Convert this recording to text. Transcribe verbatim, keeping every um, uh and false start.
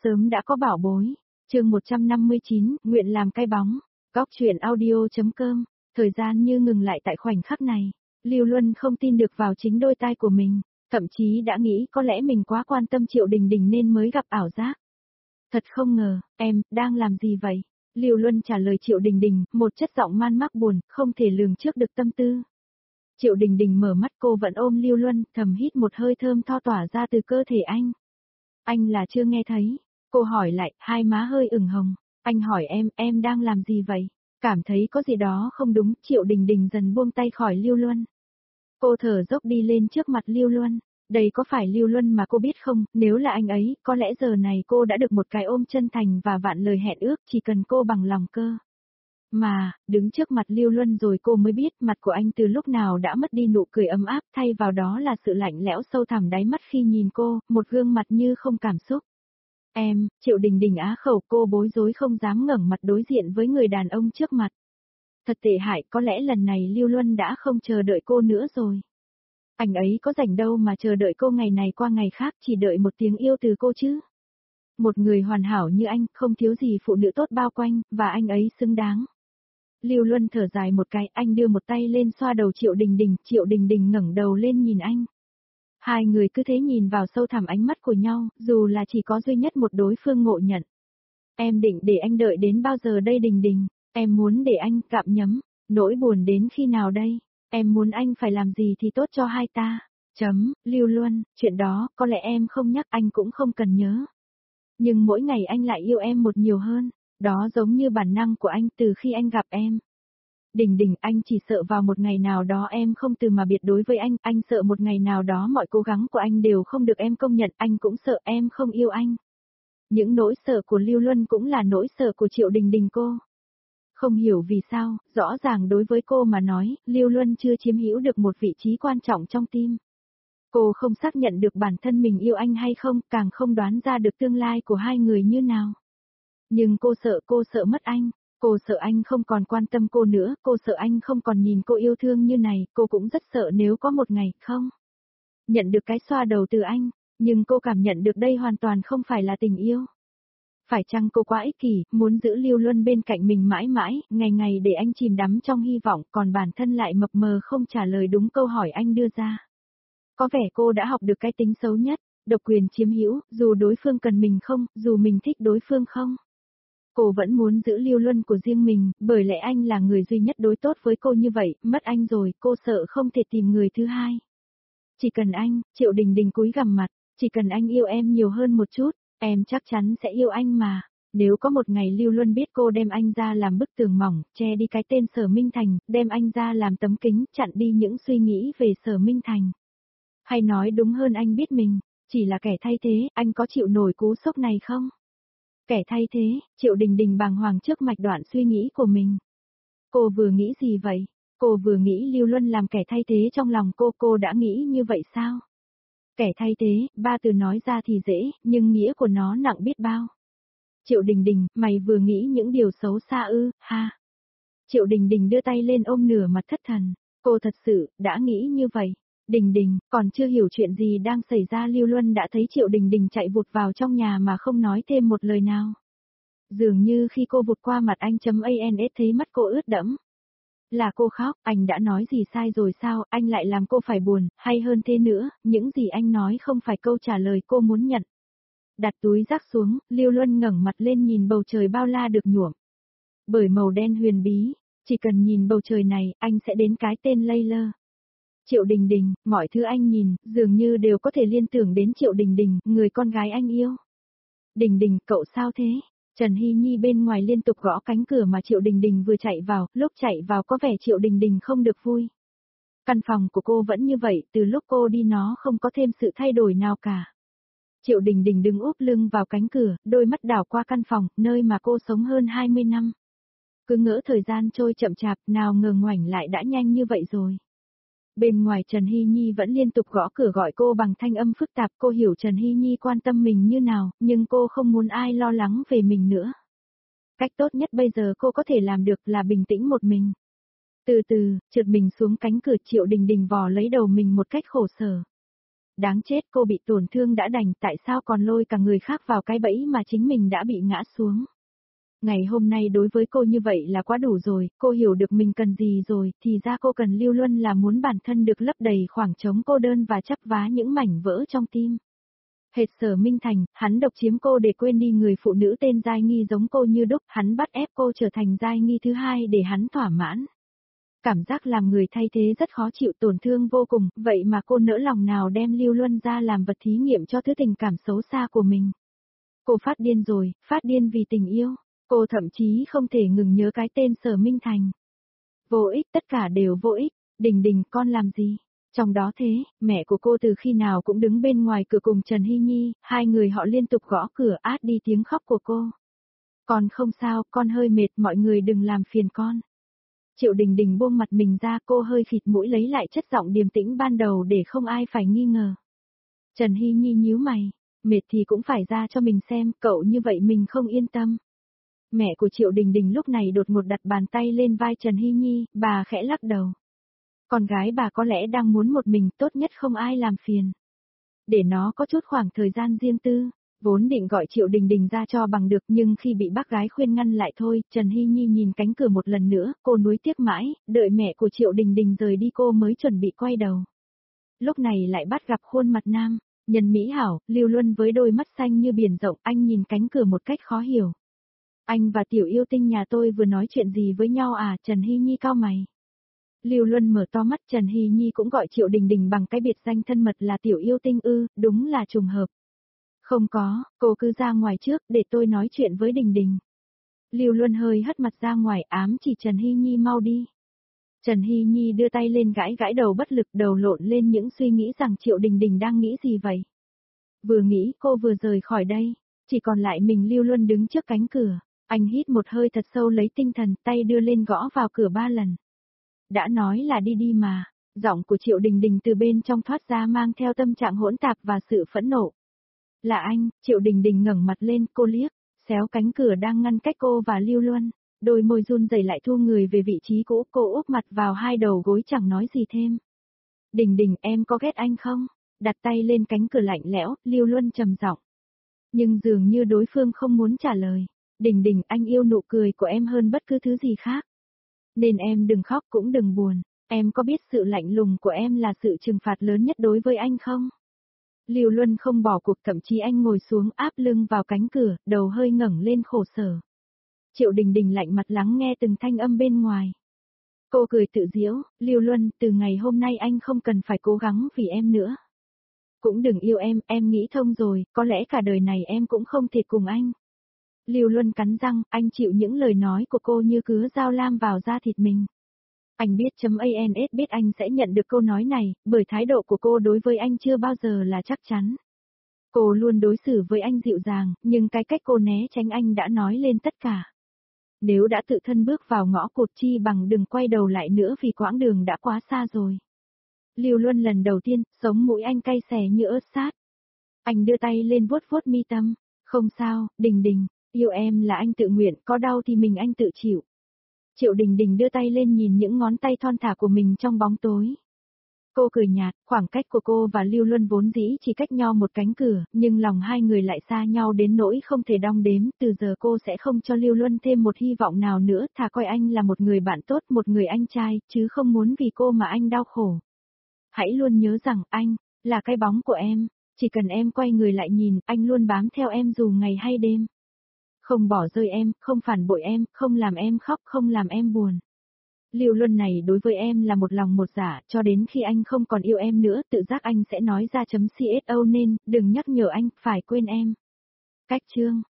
sớm đã có bảo bối. Chương một trăm năm mươi chín, nguyện làm cái bóng. Góc truyện audio.com. Thời gian như ngừng lại tại khoảnh khắc này. Lưu Luân không tin được vào chính đôi tai của mình, thậm chí đã nghĩ có lẽ mình quá quan tâm Triệu Đình Đình nên mới gặp ảo giác. Thật không ngờ, em, đang làm gì vậy? Lưu Luân trả lời Triệu Đình Đình, một chất giọng man mác buồn, không thể lường trước được tâm tư. Triệu Đình Đình mở mắt, cô vẫn ôm Lưu Luân, thầm hít một hơi thơm tho tỏa ra từ cơ thể anh. Anh là chưa nghe thấy. Cô hỏi lại, hai má hơi ửng hồng. Anh hỏi em, em đang làm gì vậy? Cảm thấy có gì đó không đúng, Triệu Đình Đình dần buông tay khỏi Lưu Luân. Cô thở dốc đi lên trước mặt Lưu Luân. Đây có phải Lưu Luân mà cô biết không, nếu là anh ấy, có lẽ giờ này cô đã được một cái ôm chân thành và vạn lời hẹn ước, chỉ cần cô bằng lòng cơ. Mà, đứng trước mặt Lưu Luân rồi cô mới biết mặt của anh từ lúc nào đã mất đi nụ cười ấm áp, thay vào đó là sự lạnh lẽo sâu thẳm đáy mắt khi nhìn cô, một gương mặt như không cảm xúc. Em, Triệu Đình Đình á khẩu, cô bối rối không dám ngẩng mặt đối diện với người đàn ông trước mặt. Thật tệ hại, có lẽ lần này Lưu Luân đã không chờ đợi cô nữa rồi. Anh ấy có rảnh đâu mà chờ đợi cô ngày này qua ngày khác, chỉ đợi một tiếng yêu từ cô chứ. Một người hoàn hảo như anh, không thiếu gì phụ nữ tốt bao quanh, và anh ấy xứng đáng. Lưu Luân thở dài một cái, anh đưa một tay lên xoa đầu Triệu Đình Đình, Triệu Đình Đình ngẩng đầu lên nhìn anh. Hai người cứ thế nhìn vào sâu thẳm ánh mắt của nhau, dù là chỉ có duy nhất một đối phương ngộ nhận. Em định để anh đợi đến bao giờ đây Đình Đình? Em muốn để anh cạm nhấm, nỗi buồn đến khi nào đây? Em muốn anh phải làm gì thì tốt cho hai ta? Chấm, Lưu Luân, chuyện đó, có lẽ em không nhắc anh cũng không cần nhớ. Nhưng mỗi ngày anh lại yêu em một nhiều hơn, đó giống như bản năng của anh từ khi anh gặp em. Đình Đình, anh chỉ sợ vào một ngày nào đó em không từ mà biệt đối với anh, anh sợ một ngày nào đó mọi cố gắng của anh đều không được em công nhận, anh cũng sợ em không yêu anh. Những nỗi sợ của Lưu Luân cũng là nỗi sợ của Triệu Đình Đình cô. Không hiểu vì sao, rõ ràng đối với cô mà nói, Lưu Luân chưa chiếm hữu được một vị trí quan trọng trong tim. Cô không xác nhận được bản thân mình yêu anh hay không, càng không đoán ra được tương lai của hai người như nào. Nhưng cô sợ, cô sợ mất anh. Cô sợ anh không còn quan tâm cô nữa, cô sợ anh không còn nhìn cô yêu thương như này, cô cũng rất sợ nếu có một ngày, không nhận được cái xoa đầu từ anh, nhưng cô cảm nhận được đây hoàn toàn không phải là tình yêu. Phải chăng cô quá ích kỷ, muốn giữ Lưu Luân bên cạnh mình mãi mãi, ngày ngày để anh chìm đắm trong hy vọng, còn bản thân lại mập mờ không trả lời đúng câu hỏi anh đưa ra. Có vẻ cô đã học được cái tính xấu nhất, độc quyền chiếm hữu, dù đối phương cần mình không, dù mình thích đối phương không. Cô vẫn muốn giữ Lưu Luân của riêng mình, bởi lẽ anh là người duy nhất đối tốt với cô như vậy, mất anh rồi, cô sợ không thể tìm người thứ hai. Chỉ cần anh, Triệu Đình Đình cúi gằm mặt, chỉ cần anh yêu em nhiều hơn một chút, em chắc chắn sẽ yêu anh mà. Nếu có một ngày Lưu Luân biết cô đem anh ra làm bức tường mỏng, che đi cái tên Sở Minh Thành, đem anh ra làm tấm kính, chặn đi những suy nghĩ về Sở Minh Thành. Hay nói đúng hơn anh biết mình, chỉ là kẻ thay thế, anh có chịu nổi cú sốc này không? Kẻ thay thế, Triệu Đình Đình bàng hoàng trước mạch đoạn suy nghĩ của mình. Cô vừa nghĩ gì vậy? Cô vừa nghĩ Lưu Luân làm kẻ thay thế trong lòng cô, cô đã nghĩ như vậy sao? Kẻ thay thế, ba từ nói ra thì dễ, nhưng nghĩa của nó nặng biết bao. Triệu Đình Đình, mày vừa nghĩ những điều xấu xa ư, ha? Triệu Đình Đình đưa tay lên ôm nửa mặt thất thần. Cô thật sự, đã nghĩ như vậy. Đình Đình, còn chưa hiểu chuyện gì đang xảy ra Lưu Luân đã thấy Triệu Đình Đình chạy vụt vào trong nhà mà không nói thêm một lời nào. Dường như khi cô vụt qua mặt anh chấm ans thấy mắt cô ướt đẫm. Là cô khóc, anh đã nói gì sai rồi sao, anh lại làm cô phải buồn, hay hơn thế nữa, những gì anh nói không phải câu trả lời cô muốn nhận. Đặt túi rác xuống, Lưu Luân ngẩng mặt lên nhìn bầu trời bao la được nhuộm bởi màu đen huyền bí, chỉ cần nhìn bầu trời này, anh sẽ đến cái tên lây lơ. Triệu Đình Đình, mọi thứ anh nhìn, dường như đều có thể liên tưởng đến Triệu Đình Đình, người con gái anh yêu. Đình Đình, cậu sao thế? Trần Hy Nhi bên ngoài liên tục gõ cánh cửa mà Triệu Đình Đình vừa chạy vào, lúc chạy vào có vẻ Triệu Đình Đình không được vui. Căn phòng của cô vẫn như vậy, từ lúc cô đi nó không có thêm sự thay đổi nào cả. Triệu Đình Đình đứng úp lưng vào cánh cửa, đôi mắt đảo qua căn phòng, nơi mà cô sống hơn hai mươi năm. Cứ ngỡ thời gian trôi chậm chạp, nào ngờ ngoảnh lại đã nhanh như vậy rồi. Bên ngoài Trần Hy Nhi vẫn liên tục gõ cửa gọi cô bằng thanh âm phức tạp, cô hiểu Trần Hy Nhi quan tâm mình như nào, nhưng cô không muốn ai lo lắng về mình nữa. Cách tốt nhất bây giờ cô có thể làm được là bình tĩnh một mình. Từ từ, trượt mình xuống cánh cửa, Triệu Đình Đình vò lấy đầu mình một cách khổ sở. đáng chết, cô bị tổn thương đã đành, tại sao còn lôi cả người khác vào cái bẫy mà chính mình đã bị ngã xuống. Ngày hôm nay đối với cô như vậy là quá đủ rồi, cô hiểu được mình cần gì rồi, thì ra cô cần Lưu Luân là muốn bản thân được lấp đầy khoảng trống cô đơn và chắp vá những mảnh vỡ trong tim. Hệt Sở Minh Thành, hắn độc chiếm cô để quên đi người phụ nữ tên Giai Nghi giống cô như đúc, hắn bắt ép cô trở thành Giai Nghi thứ hai để hắn thỏa mãn. Cảm giác làm người thay thế rất khó chịu, tổn thương vô cùng, vậy mà cô nỡ lòng nào đem Lưu Luân ra làm vật thí nghiệm cho thứ tình cảm xấu xa của mình. Cô phát điên rồi, phát điên vì tình yêu, cô thậm chí không thể ngừng nhớ cái tên Sở Minh Thành. Vô ích, tất cả đều vô ích, Đình Đình, con làm gì? Trong đó thế, mẹ của cô từ khi nào cũng đứng bên ngoài cửa cùng Trần Hy Nhi, hai người họ liên tục gõ cửa át đi tiếng khóc của cô. Con không sao, con hơi mệt, mọi người đừng làm phiền con. Triệu Đình Đình buông mặt mình ra, cô hơi khịt mũi lấy lại chất giọng điềm tĩnh ban đầu để không ai phải nghi ngờ. Trần Hy Nhi nhíu mày, mệt thì cũng phải ra cho mình xem, cậu như vậy mình không yên tâm. Mẹ của Triệu Đình Đình lúc này đột ngột đặt bàn tay lên vai Trần Hy Nhi, bà khẽ lắc đầu. Con gái bà có lẽ đang muốn một mình, tốt nhất không ai làm phiền. Để nó có chút khoảng thời gian riêng tư, vốn định gọi Triệu Đình Đình ra cho bằng được nhưng khi bị bác gái khuyên ngăn lại thôi, Trần Hy Nhi nhìn cánh cửa một lần nữa, cô nuối tiếc mãi, đợi mẹ của Triệu Đình Đình rời đi cô mới chuẩn bị quay đầu. Lúc này lại bắt gặp khuôn mặt nam, nhân mỹ hảo, Lưu Luân với đôi mắt xanh như biển rộng, anh nhìn cánh cửa một cách khó hiểu. Anh và tiểu yêu tinh nhà tôi vừa nói chuyện gì với nhau à? Trần Hy Nhi cau mày. Lưu Luân mở to mắt, Trần Hy Nhi cũng gọi Triệu Đình Đình bằng cái biệt danh thân mật là tiểu yêu tinh ư, đúng là trùng hợp. Không có, cô cứ ra ngoài trước để tôi nói chuyện với Đình Đình. Lưu Luân hơi hất mặt ra ngoài ám chỉ Trần Hy Nhi mau đi. Trần Hy Nhi đưa tay lên gãi gãi đầu bất lực, đầu lộn lên những suy nghĩ rằng Triệu Đình Đình đang nghĩ gì vậy. Vừa nghĩ cô vừa rời khỏi đây, chỉ còn lại mình Lưu Luân đứng trước cánh cửa. Anh hít một hơi thật sâu lấy tinh thần, tay đưa lên gõ vào cửa ba lần. Đã nói là đi đi mà, giọng của Triệu Đình Đình từ bên trong thoát ra mang theo tâm trạng hỗn tạp và sự phẫn nộ. Là anh, Triệu Đình Đình ngẩng mặt lên, cô liếc, xéo cánh cửa đang ngăn cách cô và Lưu Luân, đôi môi run rẩy lại thu người về vị trí cũ, cô úp mặt vào hai đầu gối chẳng nói gì thêm. Đình Đình, em có ghét anh không? Đặt tay lên cánh cửa lạnh lẽo, Lưu Luân trầm giọng. Nhưng dường như đối phương không muốn trả lời. Đình Đình, anh yêu nụ cười của em hơn bất cứ thứ gì khác. Nên em đừng khóc cũng đừng buồn, em có biết sự lạnh lùng của em là sự trừng phạt lớn nhất đối với anh không? Lưu Luân không bỏ cuộc, thậm chí anh ngồi xuống áp lưng vào cánh cửa, đầu hơi ngẩng lên khổ sở. Triệu Đình Đình lạnh mặt lắng nghe từng thanh âm bên ngoài. Cô cười tự giễu, Lưu Luân, từ ngày hôm nay anh không cần phải cố gắng vì em nữa. Cũng đừng yêu em, em nghĩ thông rồi, có lẽ cả đời này em cũng không thể cùng anh. Lưu Luân cắn răng, anh chịu những lời nói của cô như cứa dao lam vào da thịt mình. Anh biết chấm ans biết anh sẽ nhận được câu nói này, bởi thái độ của cô đối với anh chưa bao giờ là chắc chắn. Cô luôn đối xử với anh dịu dàng, nhưng cái cách cô né tránh anh đã nói lên tất cả. Nếu đã tự thân bước vào ngõ cụt chi bằng đừng quay đầu lại nữa vì quãng đường đã quá xa rồi. Lưu Luân lần đầu tiên, sống mũi anh cay xè như ớt sát. Anh đưa tay lên vuốt vuốt mi tâm, không sao, Đình Đình. Yêu em là anh tự nguyện, có đau thì mình anh tự chịu. Triệu Đình Đình đưa tay lên nhìn những ngón tay thon thả của mình trong bóng tối. Cô cười nhạt, khoảng cách của cô và Lưu Luân vốn dĩ chỉ cách nhau một cánh cửa, nhưng lòng hai người lại xa nhau đến nỗi không thể đong đếm, từ giờ cô sẽ không cho Lưu Luân thêm một hy vọng nào nữa, thà coi anh là một người bạn tốt, một người anh trai, chứ không muốn vì cô mà anh đau khổ. Hãy luôn nhớ rằng anh, là cái bóng của em, chỉ cần em quay người lại nhìn, anh luôn bám theo em dù ngày hay đêm. Không bỏ rơi em, không phản bội em, không làm em khóc, không làm em buồn. Lưu Luân này đối với em là một lòng một dạ, cho đến khi anh không còn yêu em nữa, tự giác anh sẽ nói ra chấm xô nên, đừng nhắc nhở anh, phải quên em. Cách chương